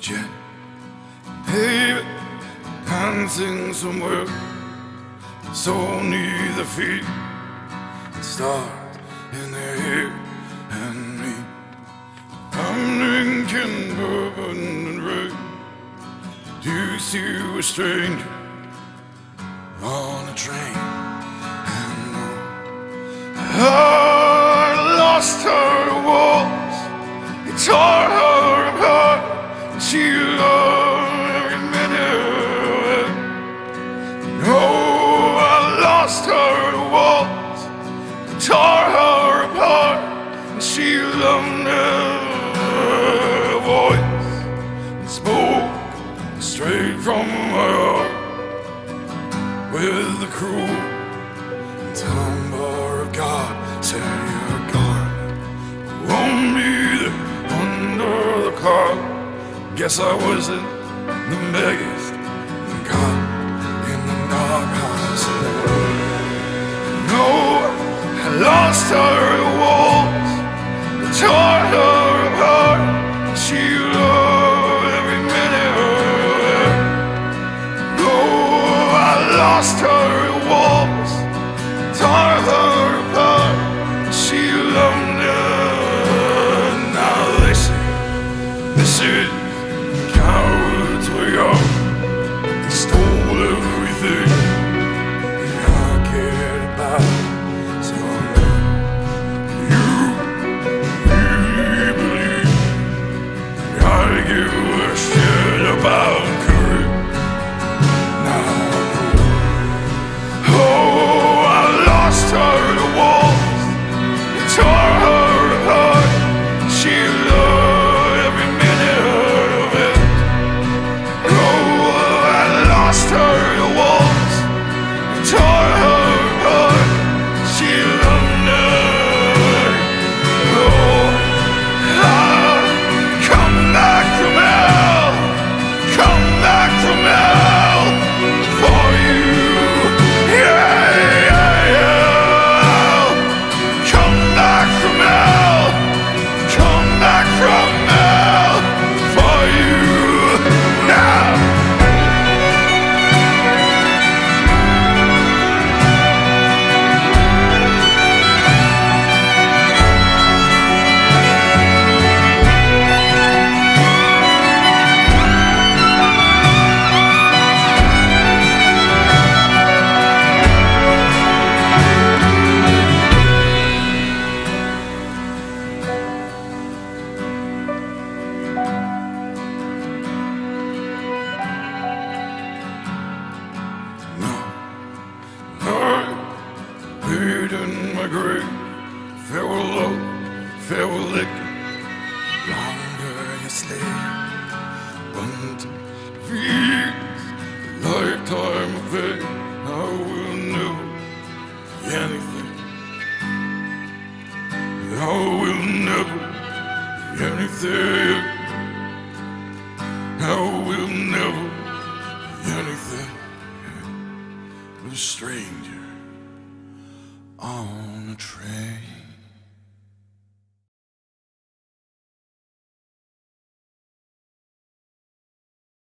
jet, baby, dancing somewhere so near the feet, stars in the air and me. I'm drinking bourbon and red. Do you see a stranger on a train? And I lost her walls, it tore her apart. She loved every minute. No, I lost her walls, it tore her apart. She loved her voice and spoke straight from my heart with the cruel timbre of God. Said your God won't be there under the car. Guess I wasn't the biggest God in the doghouse. No, I lost her walls, I tore her apart. She loved every minute of it. No, I lost her walls, tore her apart. She loved it. Now this is cowards we are. They stole everything I cared about. So you really believe I give a shit about courage? Now I know. Oh, I lost her to walls, it tore her apart. She loved every minute of it. Oh, I lost her to walls, it tore her apart. She loved it. Oh, I come back from hell, come back from hell for you. Yeah, yeah, yeah. Come back from hell, come back from hell for you now. Buried in my grave, farewell love, farewell liquor. Longer you stay, one to feed a lifetime of pain. I will never be anything. I will never be anything. I will never be anything but a stranger on a train.